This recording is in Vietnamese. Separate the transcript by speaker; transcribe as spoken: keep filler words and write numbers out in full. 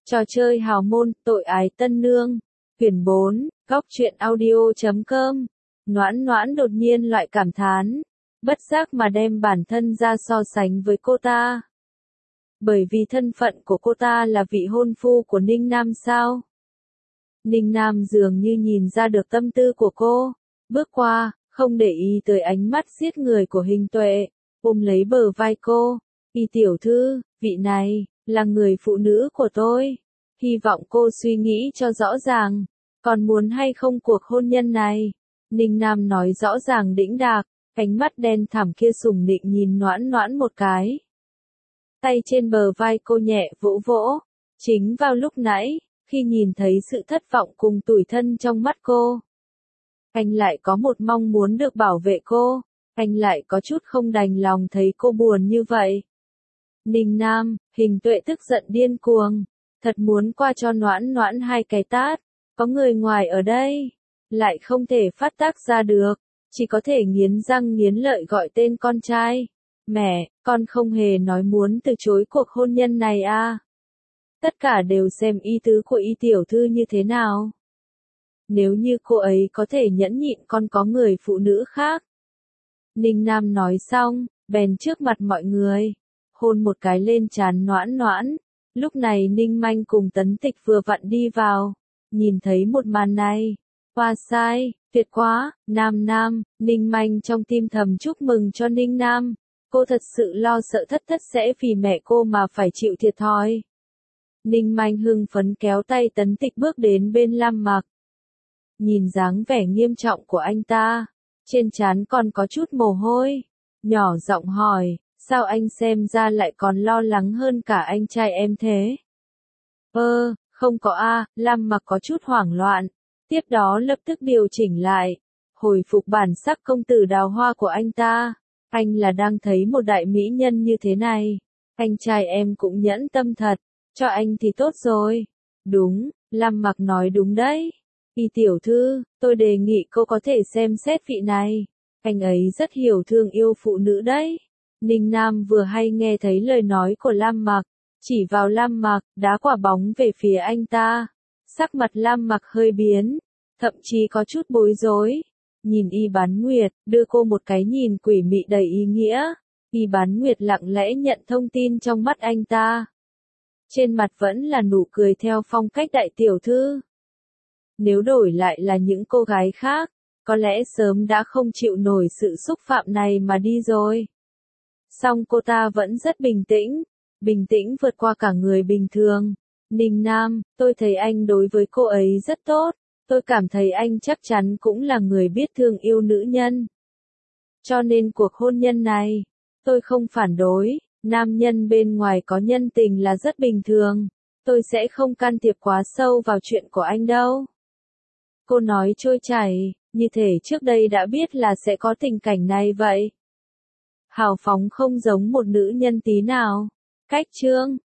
Speaker 1: Trò chơi hào môn, tội ái tân nương. Quyển bốn, góc truyện audio chấm com. Noãn Noãn đột nhiên loại cảm thán, bất giác mà đem bản thân ra so sánh với cô ta. Bởi vì thân phận của cô ta là vị hôn phu của Ninh Nam sao? Ninh Nam dường như nhìn ra được tâm tư của cô, bước qua, không để ý tới ánh mắt giết người của Hình Tuệ, ôm lấy bờ vai cô. Y tiểu thư, vị này, là người phụ nữ của tôi. Hy vọng cô suy nghĩ cho rõ ràng, còn muốn hay không cuộc hôn nhân này. Ninh Nam nói rõ ràng đĩnh đạc, ánh mắt đen thẳm kia sùng nịnh nhìn Noãn Noãn một cái. Tay trên bờ vai cô nhẹ vỗ vỗ. Chính vào lúc nãy, khi nhìn thấy sự thất vọng cùng tủi thân trong mắt cô, anh lại có một mong muốn được bảo vệ cô, anh lại có chút không đành lòng thấy cô buồn như vậy. Ninh Nam, Hình Tuệ tức giận điên cuồng, thật muốn qua cho Noãn Noãn hai cái tát, có người ngoài ở đây, lại không thể phát tác ra được, chỉ có thể nghiến răng nghiến lợi gọi tên con trai. Mẹ, con không hề nói muốn từ chối cuộc hôn nhân này à. Tất cả đều xem ý tứ của Y tiểu thư như thế nào. Nếu như cô ấy có thể nhẫn nhịn con có người phụ nữ khác. Ninh Nam nói xong, bèn trước mặt mọi người, hôn một cái lên trán Noãn Noãn. Lúc này Ninh Manh cùng Tấn Tịch vừa vặn đi vào, nhìn thấy một màn này. Hoa sai, tuyệt quá, Nam Nam, Ninh Manh trong tim thầm chúc mừng cho Ninh Nam. Cô thật sự lo sợ thất thất sẽ vì mẹ cô mà phải chịu thiệt thòi. Ninh Manh hưng phấn kéo tay Tấn Tịch bước đến bên Lam Mặc. Nhìn dáng vẻ nghiêm trọng của anh ta, trên trán còn có chút mồ hôi, nhỏ giọng hỏi, sao anh xem ra lại còn lo lắng hơn cả anh trai em thế? Ơ, không có a, Lam Mặc có chút hoảng loạn, tiếp đó lập tức điều chỉnh lại, hồi phục bản sắc công tử đào hoa của anh ta. Anh là đang thấy một đại mỹ nhân như thế này, anh trai em cũng nhẫn tâm thật, cho anh thì tốt rồi. Đúng, Lam Mặc nói đúng đấy. Y tiểu thư, tôi đề nghị cô có thể xem xét vị này, anh ấy rất hiểu thương yêu phụ nữ đấy. Ninh Nam vừa hay nghe thấy lời nói của Lam Mặc, chỉ vào Lam Mặc, đá quả bóng về phía anh ta. Sắc mặt Lam Mặc hơi biến, thậm chí có chút bối rối. Nhìn Y Bán Nguyệt, đưa cô một cái nhìn quỷ mị đầy ý nghĩa. Y Bán Nguyệt lặng lẽ nhận thông tin trong mắt anh ta. Trên mặt vẫn là nụ cười theo phong cách đại tiểu thư. Nếu đổi lại là những cô gái khác, có lẽ sớm đã không chịu nổi sự xúc phạm này mà đi rồi. Song cô ta vẫn rất bình tĩnh, bình tĩnh vượt qua cả người bình thường. Ninh Nam, tôi thấy anh đối với cô ấy rất tốt. Tôi cảm thấy anh chắc chắn cũng là người biết thương yêu nữ nhân. Cho nên cuộc hôn nhân này, tôi không phản đối, nam nhân bên ngoài có nhân tình là rất bình thường. Tôi sẽ không can thiệp quá sâu vào chuyện của anh đâu. Cô nói trôi chảy, như thể trước đây đã biết là sẽ có tình cảnh này vậy. Hào phóng không giống một nữ nhân tí nào. Cách chương